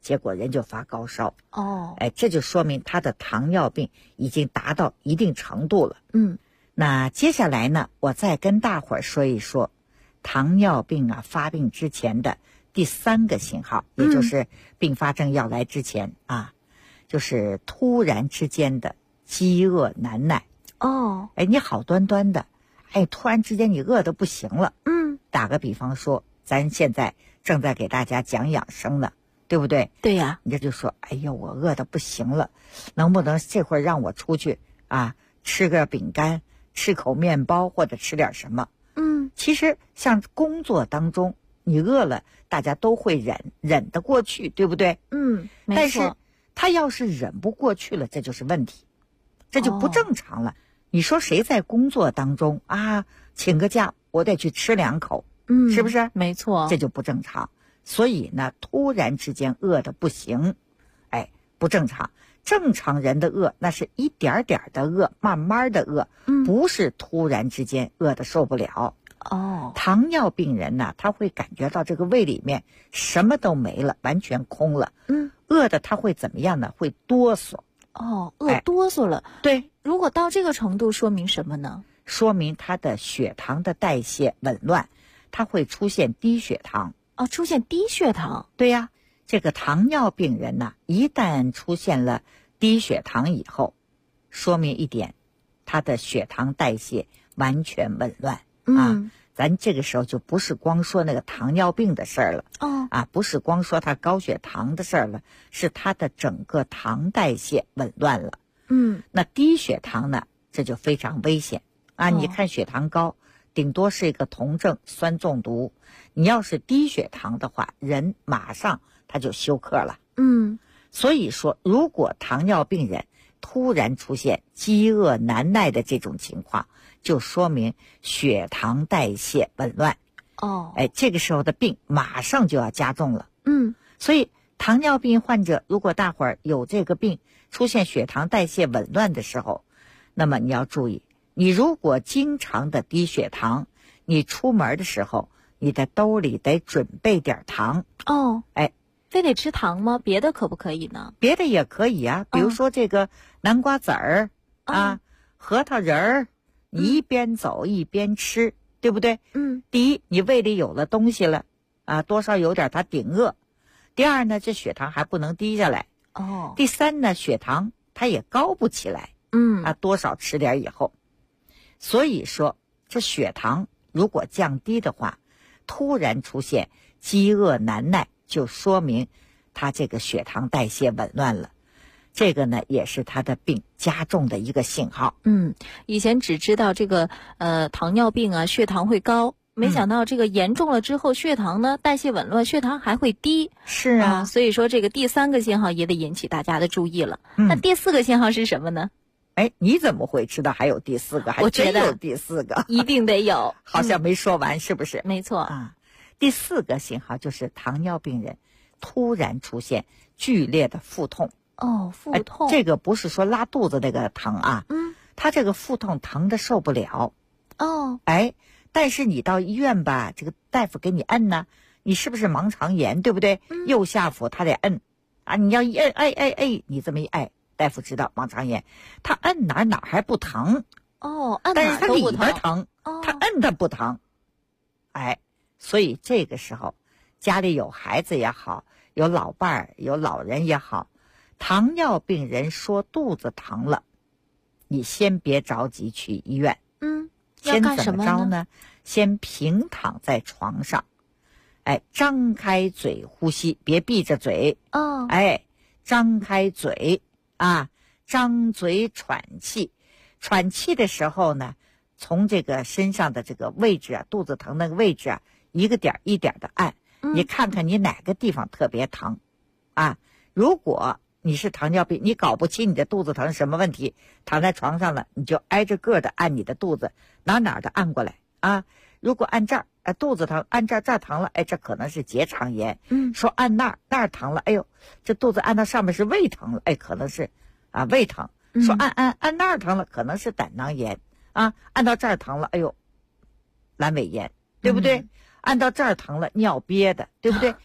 结果人就发高烧。 哦， 这就说明他的糖尿病已经达到一定程度了。那接下来呢，我再跟大伙儿说一说糖尿病啊发病之前的第3个信号，也就是并发症要来之前啊，就是突然之间的饥饿难耐。你好端端的，突然之间你饿得不行了。打个比方说，咱现在正在给大家讲养生呢，对不对？ 对呀。 你这就说，哎呦，我饿得不行了，能不能这会儿让我出去啊，吃个饼干，吃口面包，或者吃点什么？其实像工作当中，你饿了，大家都会忍得过去，对不对？ 没错。 但是他要是忍不过去了，这就是问题，这就不正常了。你说谁在工作当中啊，请个假，我得去吃2口，是不是？ 没错， 这就不正常。所以呢，突然之间饿得不行，不正常。正常人的饿那是一点点的饿，慢慢的饿，不是突然之间饿得受不了。糖尿病人呢，他会感觉到这个胃里面什么都没了，完全空了。饿的他会怎么样呢？会哆嗦。 饿哆嗦了。 对， 如果到这个程度，说明什么呢？ 说明他的血糖的代谢紊乱，他会出现低血糖。 出现低血糖。 对呀，这个糖尿病人呢，一旦出现了低血糖以后，说明一点，他的血糖代谢完全紊乱。咱这个时候就不是光说那个糖尿病的事儿了。不是光说他高血糖的事儿了，是他的整个糖代谢紊乱了。那低血糖呢，这就非常危险啊！你看血糖高，顶多是一个酮症酸中毒，你要是低血糖的话，人马上他就休克了。所以说，如果糖尿病人突然出现饥饿难耐的这种情况，就说明血糖代谢紊乱。这个时候的病马上就要加重了。所以糖尿病患者，如果大伙儿有这个病，出现血糖代谢紊乱的时候，那么你要注意，你如果经常的低血糖，你出门的时候，你的兜里得准备点糖。 非得吃糖吗？别的可不可以呢？ 别的也可以啊，比如说这个南瓜籽儿核桃仁儿，你一边走一边吃，对不对？第一，你胃里有了东西了多少有点它顶饿。第二呢，这血糖还不能低下来。第三呢，血糖它也高不起来。多少吃点以后，所以说这血糖如果降低的话，突然出现饥饿难耐，就说明他这个血糖代谢紊乱了。这个呢，也是他的病加重的一个信号。 以前只知道这个糖尿病啊，血糖会高，没想到这个严重了之后，血糖呢代谢紊乱，血糖还会低。 是啊， 所以说这个第3个信号也得引起大家的注意了。那第4个信号是什么呢？ 你怎么会知道还有第4个？还真有第4个， 一定得有。 好像没说完，是不是？ 没错第4个信号就是糖尿病人突然出现剧烈的腹痛。 腹痛， 这个不是说拉肚子那个疼啊，他这个腹痛疼得受不了。但是你到医院吧，这个大夫给你摁呢，你是不是盲肠炎，对不对？右下腹他得摁你要一摁，你这么一按，大夫知道盲肠炎，他摁哪还不疼。 按但是他里哪都不边疼，他摁他不疼。所以这个时候家里有孩子也好，有老伴儿有老人也好，糖尿病人说肚子疼了，你先别着急去医院。先怎么着呢？先平躺在床上，张开嘴呼吸，别闭着嘴。张开嘴张嘴喘气。喘气的时候呢，从这个身上的这个位置肚子疼那个位置一个点一点的按，你看看你哪个地方特别疼如果你是糖尿病，你搞不清你的肚子疼什么问题，躺在床上了，你就挨着个的按你的肚子，哪的按过来如果按这儿肚子疼，按这儿疼了，这可能是结肠炎。说按那儿疼了，这肚子按到上面是胃疼了，可能是胃疼。说按那儿疼了，可能是胆囊炎按到这儿疼了，阑尾炎，对不对？按到这儿疼了，尿憋的，对不对？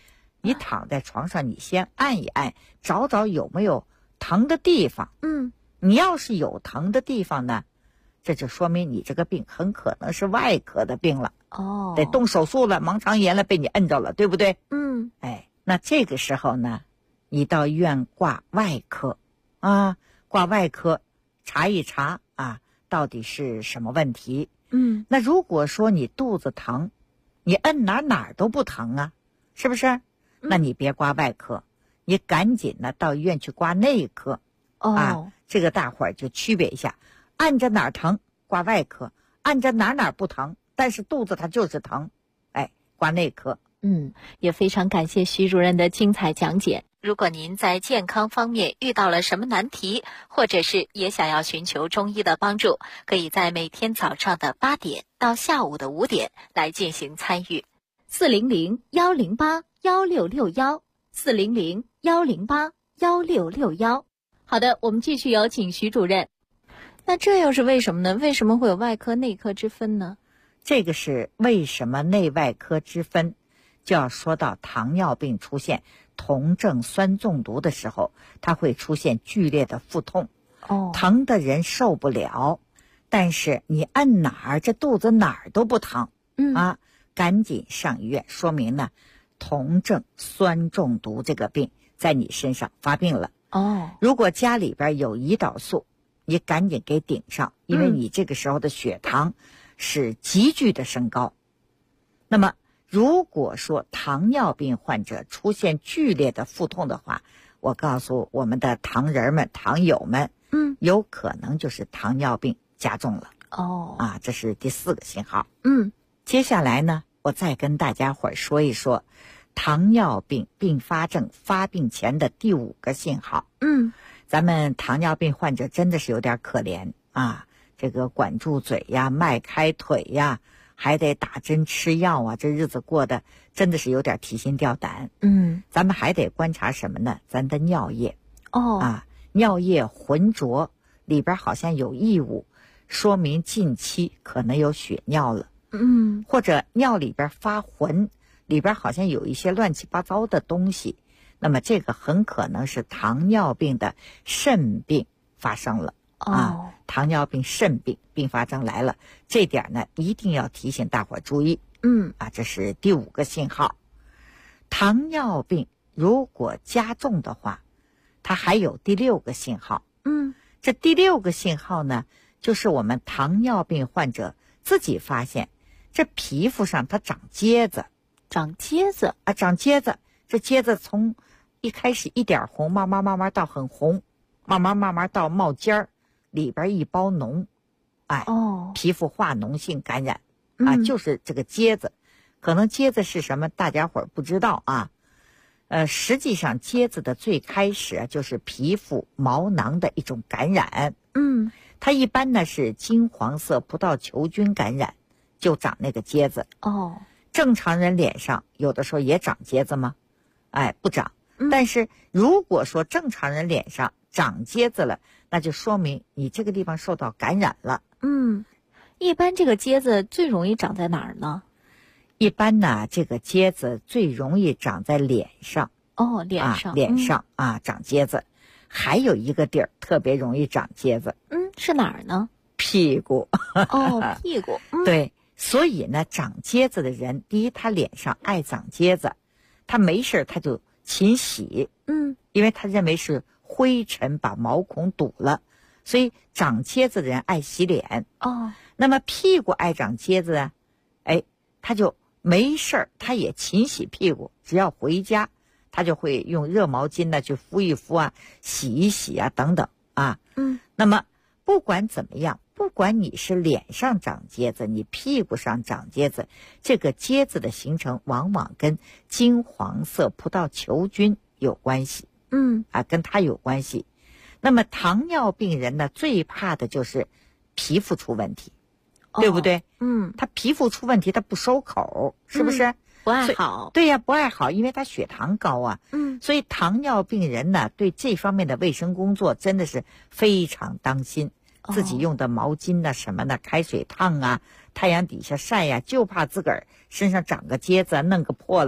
你躺在床上，你先按一按，找找有没有疼的地方。你要是有疼的地方呢，这就说明你这个病很可能是外科的病了。得动手术了，盲肠炎了，被你摁着了，对不对？那这个时候呢，你到医院挂外科啊，挂外科查一查啊，到底是什么问题。那如果说你肚子疼，你摁哪儿都不疼啊，是不是？那你别挂外科，你赶紧呢到医院去挂内科。这个大伙儿就区别一下，按着哪儿疼挂外科，按着哪儿不疼，但是肚子它就是疼，挂内科。 也非常感谢徐主任的精彩讲解。如果您在健康方面遇到了什么难题，或者是也想要寻求中医的帮助，可以在每天早上的8点到下午的5点来进行参与。400-108-1661，400-108-1661。好的，我们继续有请徐主任。那这又是为什么呢？为什么会有外科内科之分呢？ 这个是为什么内外科之分，就要说到糖尿病出现酮症酸中毒的时候，它会出现剧烈的腹痛。疼的人受不了，但是你按哪儿，这肚子哪儿都不疼。赶紧上医院，说明呢酮症酸中毒这个病在你身上发病了。如果家里边有胰岛素，你赶紧给顶上，因为你这个时候的血糖是急剧的升高。那么如果说糖尿病患者出现剧烈的腹痛的话，我告诉我们的糖人们、糖友们，有可能就是糖尿病加重了。这是第4个信号。接下来呢，我再跟大家伙儿说一说糖尿病并发症发病前的第5个信号。咱们糖尿病患者真的是有点可怜啊，这个管住嘴呀，迈开腿呀，还得打针吃药啊，这日子过得真的是有点提心吊胆。咱们还得观察什么呢？咱的尿液。尿液浑浊，里边好像有异物，说明近期可能有血尿了。或者尿里边发浑，里边好像有一些乱七八糟的东西，那么这个很可能是糖尿病的肾病发生了。糖尿病肾病并发症来了，这点呢一定要提醒大伙注意。这是第5个信号。糖尿病如果加重的话，它还有第6个信号。这第6个信号呢，就是我们糖尿病患者自己发现这皮肤上它长疖子。 长疖子啊，长疖子。这疖子从一开始一点红，慢慢到很红，慢慢到冒尖儿，里边一包脓。皮肤化脓性感染就是这个疖子。可能疖子是什么大家伙儿不知道啊。实际上疖子的最开始就是皮肤毛囊的一种感染。它一般呢是金黄色葡萄球菌感染，就长那个疖子。正常人脸上有的时候也长疖子吗？不长。但是如果说正常人脸上长疖子了，那就说明你这个地方受到感染了。 一般这个疖子最容易长在哪儿呢？ 一般呢，这个疖子最容易长在脸上。 脸上。 脸上长疖子。还有一个地儿特别容易长疖子。 是哪儿呢？ 屁股。 屁股。 对，所以呢，长疖子的人，第一，他脸上爱长疖子，他没事他就勤洗。因为他认为是灰尘把毛孔堵了，所以长疖子的人爱洗脸。那么屁股爱长疖子啊，他就没事他也勤洗屁股，只要回家他就会用热毛巾呢去敷一敷啊，洗一洗啊等等啊。那么不管怎么样，不管你是脸上长疖子，你屁股上长疖子，这个疖子的形成往往跟金黄色葡萄球菌有关系。跟它有关系。那么糖尿病人呢，最怕的就是皮肤出问题，对不对？他皮肤出问题，他不收口，是不是？ 不爱好。 对呀，不爱好，因为他血糖高啊。所以糖尿病人呢，对这方面的卫生工作真的是非常当心。自己用的毛巾呢，什么呢，开水烫啊，太阳底下晒呀，就怕自个儿身上长个疖子，弄个破了，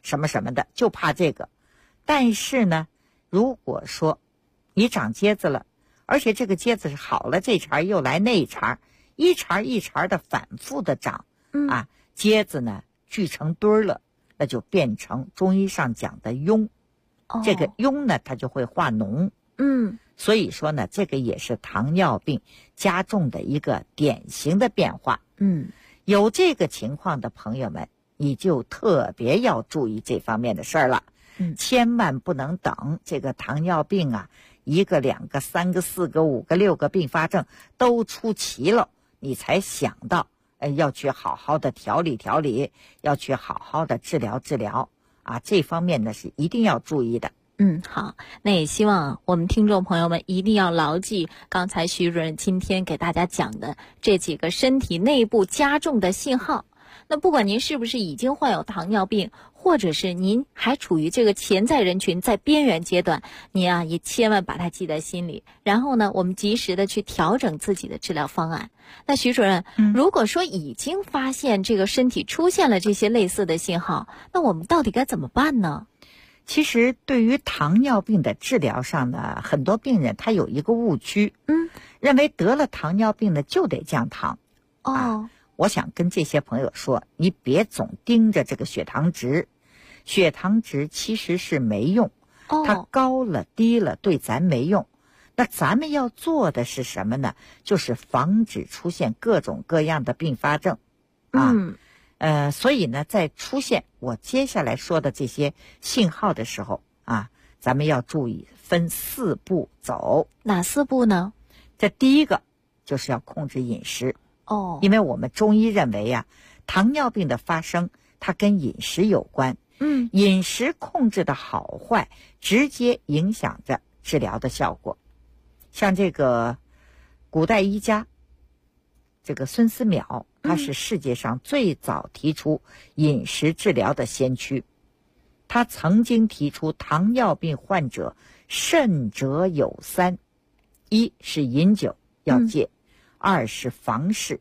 什么什么的，就怕这个。但是呢，如果说你长疖子了，而且这个疖子是好了这茬又来那茬，一茬一茬的反复的长，疖子呢聚成堆了，那就变成中医上讲的痈。这个痈呢，它就会化脓。所以说呢，这个也是糖尿病加重的一个典型的变化。有这个情况的朋友们，你就特别要注意这方面的事儿了。千万不能等这个糖尿病啊，1个、2个、3个、4个、5个、6个并发症都出齐了，你才想到要去好好的调理调理，要去好好的治疗治疗啊，这方面呢是一定要注意的。 好，那也希望我们听众朋友们一定要牢记刚才徐主任今天给大家讲的这几个身体内部加重的信号。那不管您是不是已经患有糖尿病，或者是您还处于这个潜在人群在边缘阶段，您啊也千万把它记在心里，然后呢我们及时的去调整自己的治疗方案。那徐主任，如果说已经发现这个身体出现了这些类似的信号，那我们到底该怎么办呢？ 其实对于糖尿病的治疗上呢，很多病人他有一个误区，认为得了糖尿病呢就得降糖。我想跟这些朋友说，你别总盯着这个血糖值，血糖值其实是没用，它高了低了对咱没用。那咱们要做的是什么呢？就是防止出现各种各样的并发症所以呢，在出现我接下来说的这些信号的时候咱们要注意分4步走。 哪4步呢？ 这第一个就是要控制饮食。因为我们中医认为糖尿病的发生它跟饮食有关。饮食控制的好坏直接影响着治疗的效果。像这个古代医家这个孙思邈，他是世界上最早提出饮食治疗的先驱。他曾经提出糖尿病患者慎者有3：一是饮酒要戒，2是房事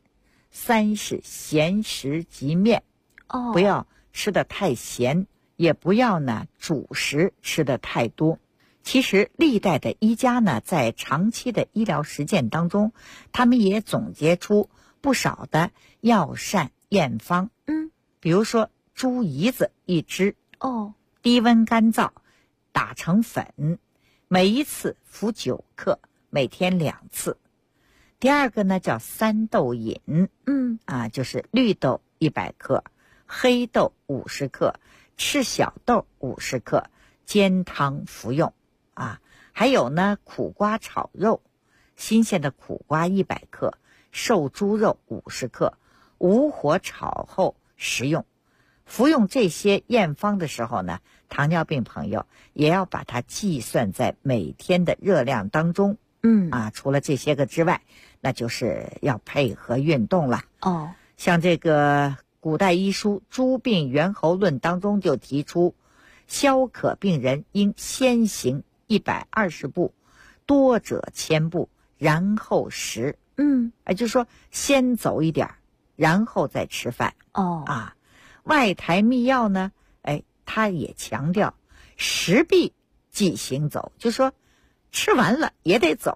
，3是咸食及面。不要吃得太咸，也不要呢主食吃得太多。其实历代的医家呢，在长期的医疗实践当中，他们也总结出不少的药膳验方。比如说猪胰子1支，低温干燥，打成粉，每一次服9克，每天2次。第二个呢叫3豆饮，就是绿豆100克，黑豆50克，赤小豆50克，煎汤服用还有呢苦瓜炒肉，新鲜的苦瓜100克，瘦猪肉50克，无火炒后食用。服用这些验方的时候呢，糖尿病朋友也要把它计算在每天的热量当中。除了这些个之外，那就是要配合运动了。像这个古代医书《诸病源候论》当中就提出，消渴病人应先行120步，多者1000步，然后食。就是说先走一点，然后再吃饭。外台秘药呢，他也强调食毕即行走，就说吃完了也得走。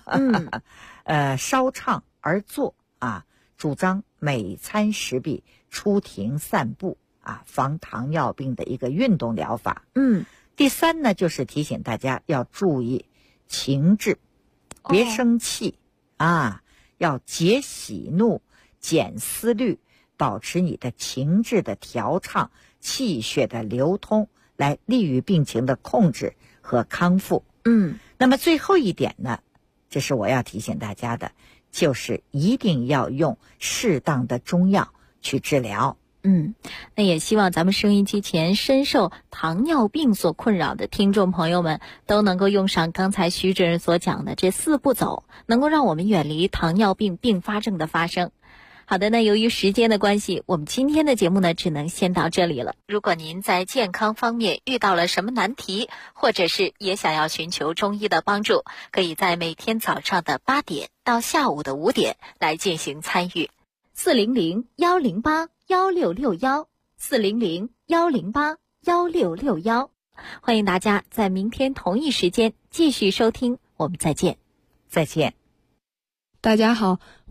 稍畅而坐主张每餐食毕出庭散步防糖尿病的一个运动疗法。第3呢，就是提醒大家要注意情志，别生气要节喜怒，减思虑，保持你的情志的调畅，气血的流通，来利于病情的控制和康复。那么最后一点呢，这是我要提醒大家的，就是一定要用适当的中药去治疗。 那也希望咱们收音机前深受糖尿病所困扰的听众朋友们都能够用上刚才徐主任所讲的这4步走，能够让我们远离糖尿病并发症的发生。好的，那由于时间的关系，我们今天的节目呢只能先到这里了。如果您在健康方面遇到了什么难题，或者是也想要寻求中医的帮助，可以在每天早上的8点到下午的5点来进行参与。400-108-1661，400-108-1661。 1661，欢迎大家在明天同一时间继续收听，我们再见。 再见。 大家好，